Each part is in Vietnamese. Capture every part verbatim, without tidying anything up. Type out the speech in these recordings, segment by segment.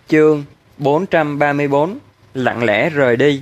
Chương bốn trăm ba mươi bốn. Lặng lẽ rời đi.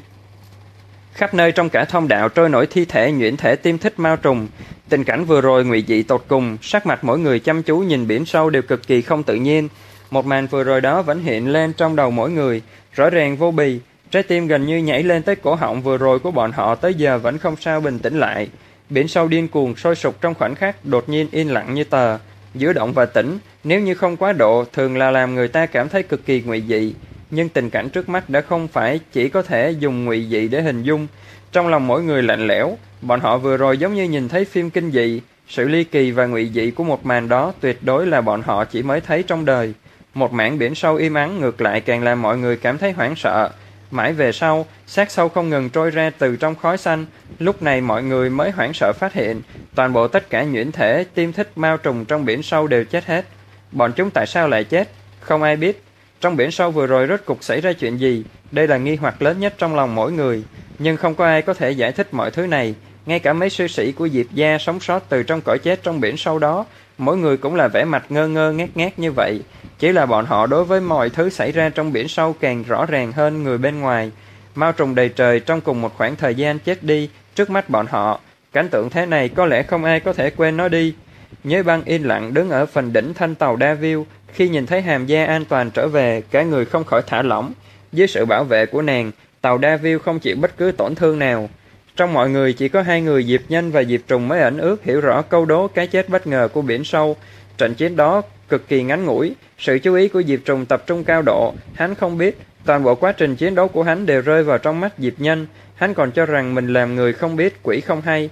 Khắp nơi trong cả thông đạo trôi nổi thi thể nhuyễn thể tiêm thích mao trùng. Tình cảnh vừa rồi ngụy dị tột cùng, sắc mặt mỗi người chăm chú nhìn biển sâu đều cực kỳ không tự nhiên. Một màn vừa rồi đó vẫn hiện lên trong đầu mỗi người, rõ ràng vô bì. Trái tim gần như nhảy lên tới cổ họng vừa rồi của bọn họ tới giờ vẫn không sao bình tĩnh lại. Biển sâu điên cuồng sôi sục trong khoảnh khắc, đột nhiên yên lặng như tờ. Giữa động và tĩnh, nếu như không quá độ, thường là làm người ta cảm thấy cực kỳ ngụy dị. Nhưng tình cảnh trước mắt đã không phải chỉ có thể dùng ngụy dị để hình dung. Trong lòng mỗi người lạnh lẽo, bọn họ vừa rồi giống như nhìn thấy phim kinh dị. Sự ly kỳ và ngụy dị của một màn đó tuyệt đối là bọn họ chỉ mới thấy trong đời. Một mảng biển sâu im ắng ngược lại càng làm mọi người cảm thấy hoảng sợ. Mãi về sau, xác sâu không ngừng trôi ra từ trong khói xanh. Lúc này mọi người mới hoảng sợ phát hiện, toàn bộ tất cả nhuyễn thể tiêm thích mao trùng trong biển sâu đều chết hết. Bọn chúng tại sao lại chết? Không ai biết. Trong biển sâu vừa rồi rốt cục xảy ra chuyện gì? Đây là nghi hoặc lớn nhất trong lòng mỗi người. Nhưng không có ai có thể giải thích mọi thứ này. Ngay cả mấy sư sĩ của Diệp gia sống sót từ trong cõi chết trong biển sâu đó, mỗi người cũng là vẻ mặt ngơ ngơ ngác ngác như vậy. Chỉ là bọn họ đối với mọi thứ xảy ra trong biển sâu càng rõ ràng hơn người bên ngoài. Mao trùng đầy trời trong cùng một khoảng thời gian chết đi trước mắt bọn họ. Cảnh tượng thế này có lẽ không ai có thể quên nó đi. Nhớ Băng yên lặng đứng ở phần đỉnh thanh tàu Đa Viu. Khi nhìn thấy Hàm Gia an toàn trở về, cả người không khỏi thả lỏng. Dưới sự bảo vệ của nàng, tàu Đa Viu không chịu bất cứ tổn thương nào. Trong mọi người chỉ có hai người Diệp Nhân và Diệp Trùng mới ẩn ước hiểu rõ câu đố cái chết bất ngờ của biển sâu. Trận chiến đó cực kỳ ngắn ngủi, sự chú ý của Diệp Trùng tập trung cao độ. Hắn không biết toàn bộ quá trình chiến đấu của hắn đều rơi vào trong mắt Diệp Nhân. Hắn còn cho rằng mình làm người không biết quỷ không hay.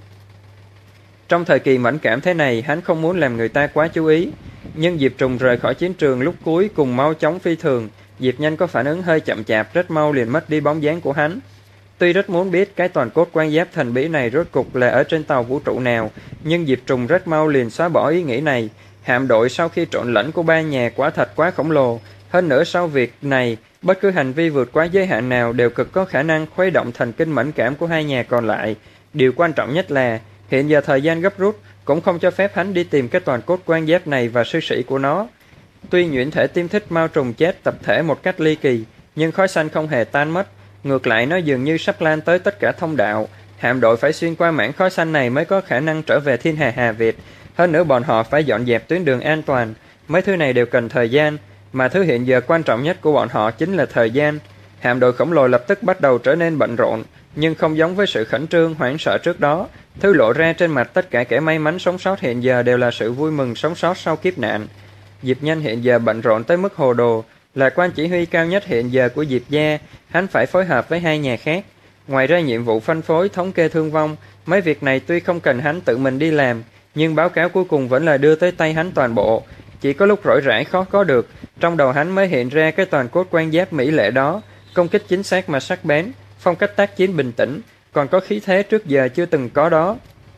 Trong thời kỳ mẫn cảm thế này, hắn không muốn làm người ta quá chú ý. Nhưng Diệp Trùng rời khỏi chiến trường lúc cuối cùng mau chóng phi thường. Diệp Nhân có phản ứng hơi chậm chạp, rất mau liền mất đi bóng dáng của hắn. Tuy rất muốn biết cái toàn cốt quan giáp thần bí này rốt cục là ở trên tàu vũ trụ nào, nhưng Diệp Trùng rất mau liền xóa bỏ ý nghĩ này. Hạm đội sau khi trộn lẫn của ba nhà quả thật quá khổng lồ. Hơn nữa sau việc này, bất cứ hành vi vượt quá giới hạn nào đều cực có khả năng khuấy động thần kinh mẫn cảm của hai nhà còn lại. Điều quan trọng nhất là, hiện giờ thời gian gấp rút, cũng không cho phép hắn đi tìm cái toàn cốt quan giáp này và sư sĩ của nó. Tuy nhuyễn thể tiêm thích mao trùng chết tập thể một cách ly kỳ, nhưng khói xanh không hề tan mất. Ngược lại nó dường như sắp lan tới tất cả thông đạo. Hạm đội phải xuyên qua mảng khói xanh này mới có khả năng trở về thiên hà Hà Việt. Hơn nữa bọn họ phải dọn dẹp tuyến đường an toàn. Mấy thứ này đều cần thời gian, mà thứ hiện giờ quan trọng nhất của bọn họ chính là thời gian. Hạm đội khổng lồ lập tức bắt đầu trở nên bận rộn, nhưng không giống với sự khẩn trương hoảng sợ trước đó. Thứ lộ ra trên mặt tất cả kẻ may mắn sống sót hiện giờ đều là sự vui mừng sống sót sau kiếp nạn. Diệp Nhân hiện giờ bận rộn tới mức hồ đồ, là quan chỉ huy cao nhất hiện giờ của Diệp gia. Hắn phải phối hợp với hai nhà khác. Ngoài ra nhiệm vụ phân phối, thống kê thương vong, mấy việc này tuy không cần hắn tự mình đi làm, nhưng báo cáo cuối cùng vẫn là đưa tới tay hắn toàn bộ. Chỉ có lúc rỗi rãi khó có được, trong đầu hắn mới hiện ra cái toàn cốt quan giáp mỹ lệ đó, công kích chính xác mà sắc bén, phong cách tác chiến bình tĩnh, còn có khí thế trước giờ chưa từng có đó.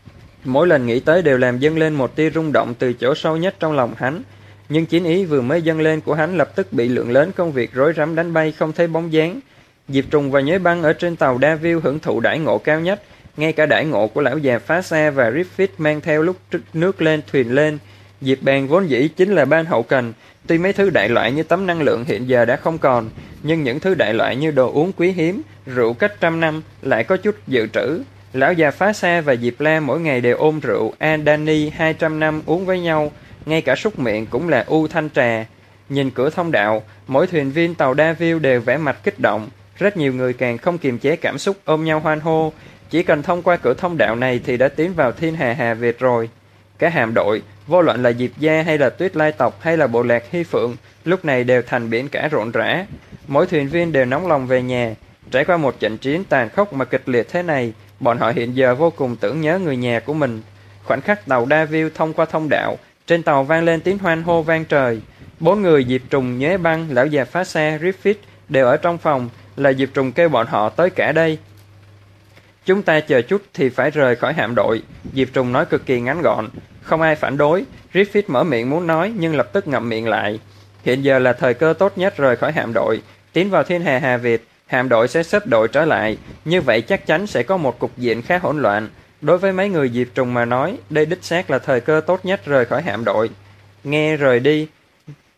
Mỗi lần nghĩ tới đều làm dâng lên một tia rung động từ chỗ sâu nhất trong lòng hắn. Nhưng chiến ý vừa mới dâng lên của hắn lập tức bị lượng lớn công việc rối rắm đánh bay không thấy bóng dáng. Diệp Trùng và Nhớ Băng ở trên tàu Đa Viu hưởng thụ đãi ngộ cao nhất, ngay cả đãi ngộ của lão già phá xa và Griffith mang theo lúc nước lên thuyền lên. Diệp Bàng vốn dĩ chính là ban hậu cần, tuy mấy thứ đại loại như tấm năng lượng hiện giờ đã không còn, nhưng những thứ đại loại như đồ uống quý hiếm, rượu cách trăm năm lại có chút dự trữ. Lão già phá xa và Diệp La mỗi ngày đều ôm rượu Adani hai trăm năm uống với nhau, ngay cả súc miệng cũng là u thanh trà. Nhìn cửa thông đạo, mỗi thuyền viên tàu Đa Viu đều vẻ mặt kích động, rất nhiều người càng không kiềm chế cảm xúc ôm nhau hoan hô. Chỉ cần thông qua cửa thông đạo này thì đã tiến vào thiên hà Hà Việt rồi. Cả hạm đội, vô luận là Diệp gia hay là Tuyết Lai tộc hay là bộ lạc Hy Phượng, lúc này đều thành biển cả rộn rã. Mỗi thuyền viên đều nóng lòng về nhà. Trải qua một trận chiến tàn khốc mà kịch liệt thế này, bọn họ hiện giờ vô cùng tưởng nhớ người nhà của mình. Khoảnh khắc tàu Đa Viu thông qua thông đạo, trên tàu vang lên tiếng hoan hô vang trời. Bốn người Diệp Trùng, Nhớ Băng, lão già phá xa, Griffith đều ở trong phòng, là Diệp Trùng kêu bọn họ tới cả đây. Chúng ta chờ chút thì phải rời khỏi hạm đội, Diệp Trùng nói cực kỳ ngắn gọn. Không ai phản đối. Griffith mở miệng muốn nói nhưng lập tức ngậm miệng lại. Hiện giờ là thời cơ tốt nhất rời khỏi hạm đội, tiến vào thiên hà Hà Việt. Hạm đội sẽ xếp đội trở lại, như vậy chắc chắn sẽ có một cục diện khá hỗn loạn. Đối với mấy người Diệp Trùng mà nói, đây đích xác là thời cơ tốt nhất rời khỏi hạm đội. Nghe rời đi,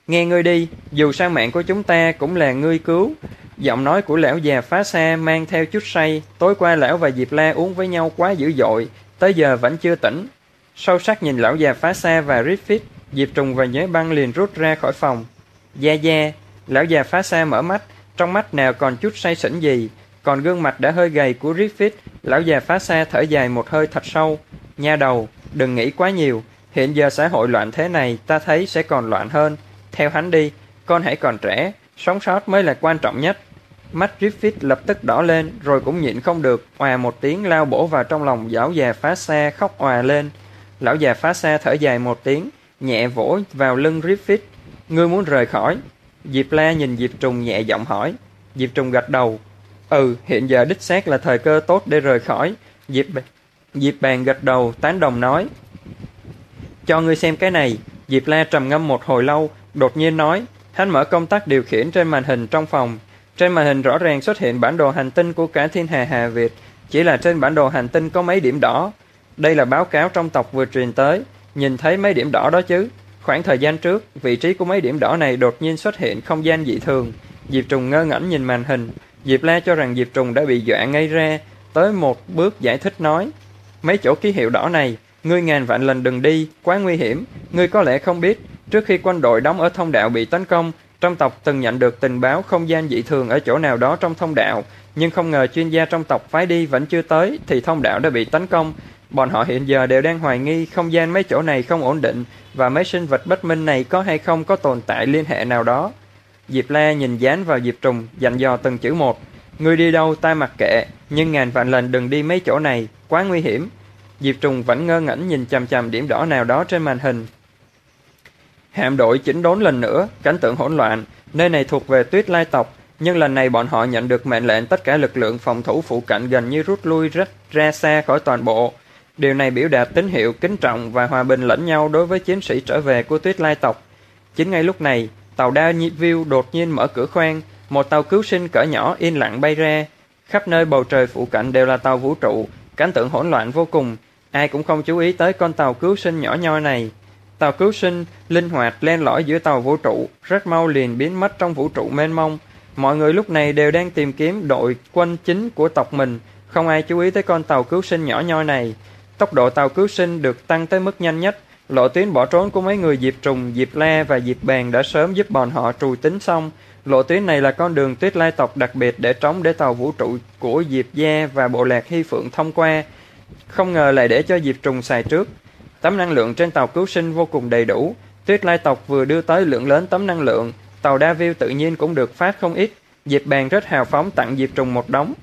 Nghe ngươi đi, dù sao mạng của chúng ta cũng là ngươi cứu. Giọng nói của lão già phá xa mang theo chút say. Tối qua lão và Diệp La uống với nhau quá dữ dội, tới giờ vẫn chưa tỉnh. Sâu sắc nhìn lão già phá xa và Griffith, Diệp Trùng và Nhớ Băng liền rút ra khỏi phòng. Gia Gia, lão già phá xa mở mắt, trong mắt nào còn chút say xỉn gì. Còn gương mặt đã hơi gầy của Griffith, lão già phá xa thở dài một hơi thật sâu. Nha đầu, đừng nghĩ quá nhiều, hiện giờ xã hội loạn thế này ta thấy sẽ còn loạn hơn. Theo hắn đi, con hãy còn trẻ, sống sót mới là quan trọng nhất. Mắt Griffith lập tức đỏ lên, rồi cũng nhịn không được, òa một tiếng lao bổ vào trong lòng lão già phá xa khóc òa lên. Lão già phá xa thở dài một tiếng, nhẹ vỗ vào lưng Griffith. Ngươi muốn rời khỏi? Diệp La nhìn Diệp Trùng nhẹ giọng hỏi. Diệp Trùng gật đầu. Ừ, hiện giờ đích xác là thời cơ tốt để rời khỏi. Diệp Diệp Bàn gật đầu, tán đồng nói. Cho ngươi xem cái này. Diệp La trầm ngâm một hồi lâu, đột nhiên nói. Hắn mở công tắc điều khiển trên màn hình trong phòng. Trên màn hình rõ ràng xuất hiện bản đồ hành tinh của cả thiên hà Hà Việt. Chỉ là trên bản đồ hành tinh có mấy điểm đỏ. Đây là báo cáo trong tộc vừa truyền tới. Nhìn thấy mấy điểm đỏ đó chứ? Khoảng thời gian trước, vị trí của mấy điểm đỏ này đột nhiên xuất hiện không gian dị thường. Diệp Trùng ngơ ngẩn nhìn màn hình. Diệp La cho rằng Diệp Trùng đã bị dọa ngây ra, tới một bước giải thích nói. Mấy chỗ ký hiệu đỏ này, ngươi ngàn vạn lần đừng đi, quá nguy hiểm. Ngươi có lẽ không biết, trước khi quân đội đóng ở thông đạo bị tấn công, trong tộc từng nhận được tình báo không gian dị thường ở chỗ nào đó trong thông đạo, nhưng không ngờ chuyên gia trong tộc phái đi vẫn chưa tới thì thông đạo đã bị tấn công. Bọn họ hiện giờ đều đang hoài nghi không gian mấy chỗ này không ổn định và mấy sinh vật bất minh này có hay không có tồn tại liên hệ nào đó. Diệp La nhìn dán vào Diệp Trùng, dặn dò từng chữ một. Ngươi đi đâu ta mặc kệ, nhưng ngàn vạn lần đừng đi mấy chỗ này, quá nguy hiểm. Diệp Trùng vẫn ngơ ngẩn nhìn chằm chằm điểm đỏ nào đó trên màn hình. Hạm đội chỉnh đốn lần nữa, cảnh tượng hỗn loạn. Nơi này thuộc về Tuyết Lai tộc, nhưng lần này bọn họ nhận được mệnh lệnh tất cả lực lượng phòng thủ phụ cận gần như rút lui rất ra xa khỏi toàn bộ. Điều này biểu đạt tín hiệu kính trọng và hòa bình lẫn nhau đối với chiến sĩ trở về của Tuyết Lai tộc. Chính ngay lúc này, tàu Davio đột nhiên mở cửa khoang, một tàu cứu sinh cỡ nhỏ yên lặng bay ra. Khắp nơi bầu trời phụ cận đều là tàu vũ trụ, cảnh tượng hỗn loạn vô cùng, ai cũng không chú ý tới con tàu cứu sinh nhỏ nhoi này. Tàu cứu sinh linh hoạt len lỏi giữa tàu vũ trụ, rất mau liền biến mất trong vũ trụ mênh mông. Mọi người lúc này đều đang tìm kiếm đội quân chính của tộc mình, không ai chú ý tới con tàu cứu sinh nhỏ nhoi này. Tốc độ tàu cứu sinh được tăng tới mức nhanh nhất. Lộ tuyến bỏ trốn của mấy người Diệp Trùng, Diệp La và Diệp Bàn đã sớm giúp bọn họ trù tính xong. Lộ tuyến này là con đường Tuyết Lai tộc đặc biệt để trống để tàu vũ trụ của Diệp Gia và bộ lạc Hy Phượng thông qua. Không ngờ lại để cho Diệp Trùng xài trước. Tấm năng lượng trên tàu cứu sinh vô cùng đầy đủ. Tuyết Lai tộc vừa đưa tới lượng lớn tấm năng lượng, tàu Davio tự nhiên cũng được phát không ít. Diệp Bàn rất hào phóng tặng Diệp Trùng một đống.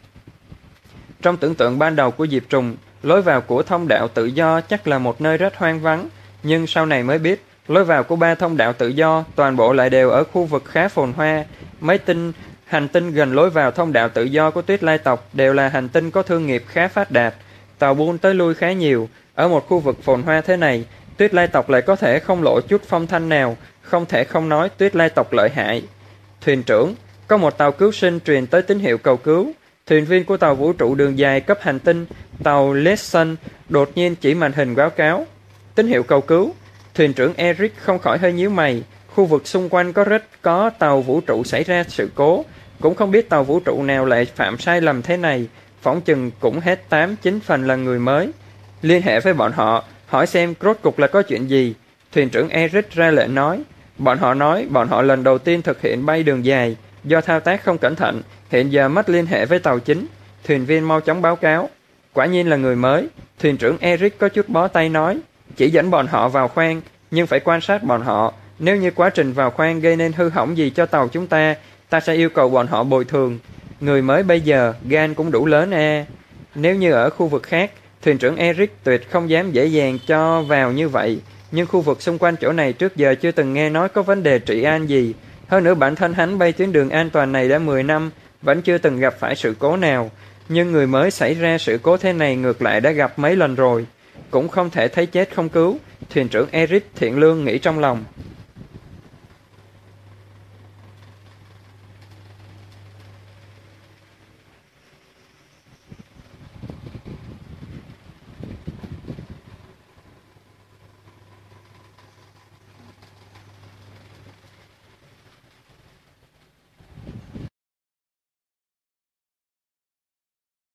Trong tưởng tượng ban đầu của Diệp Trùng, lối vào của thông đạo tự do chắc là một nơi rất hoang vắng, nhưng sau này mới biết, lối vào của ba thông đạo tự do toàn bộ lại đều ở khu vực khá phồn hoa. Mấy tinh hành tinh gần lối vào thông đạo tự do của Tuyết Lai tộc đều là hành tinh có thương nghiệp khá phát đạt, tàu buôn tới lui khá nhiều. Ở một khu vực phồn hoa thế này, Tuyết Lai tộc lại có thể không lộ chút phong thanh nào, không thể không nói Tuyết Lai tộc lợi hại. Thuyền trưởng, có một tàu cứu sinh truyền tới tín hiệu cầu cứu. Thuyền viên của tàu vũ trụ đường dài cấp hành tinh, tàu Lesson, đột nhiên chỉ màn hình báo cáo. Tín hiệu cầu cứu. Thuyền trưởng Eric không khỏi hơi nhíu mày. Khu vực xung quanh có rất có tàu vũ trụ xảy ra sự cố. Cũng không biết tàu vũ trụ nào lại phạm sai lầm thế này. Phỏng chừng cũng hết tám chín phần là người mới. Liên hệ với bọn họ, hỏi xem rốt cục là có chuyện gì. Thuyền trưởng Eric ra lệnh nói. Bọn họ nói bọn họ lần đầu tiên thực hiện bay đường dài. Do thao tác không cẩn thận, hiện giờ mất liên hệ với tàu chính. Thuyền viên mau chóng báo cáo. Quả nhiên là người mới. Thuyền trưởng Eric có chút bó tay nói. Chỉ dẫn bọn họ vào khoang, nhưng phải quan sát bọn họ. Nếu như quá trình vào khoang gây nên hư hỏng gì cho tàu chúng ta, ta sẽ yêu cầu bọn họ bồi thường. Người mới bây giờ, gan cũng đủ lớn à. Nếu như ở khu vực khác, thuyền trưởng Eric tuyệt không dám dễ dàng cho vào như vậy. Nhưng khu vực xung quanh chỗ này trước giờ chưa từng nghe nói có vấn đề trị an gì. Hơn nữa bản thân hắn bay tuyến đường an toàn này đã mười năm, vẫn chưa từng gặp phải sự cố nào. Nhưng người mới xảy ra sự cố thế này ngược lại đã gặp mấy lần rồi. Cũng không thể thấy chết không cứu. Thuyền trưởng Eric thiện lương nghĩ trong lòng.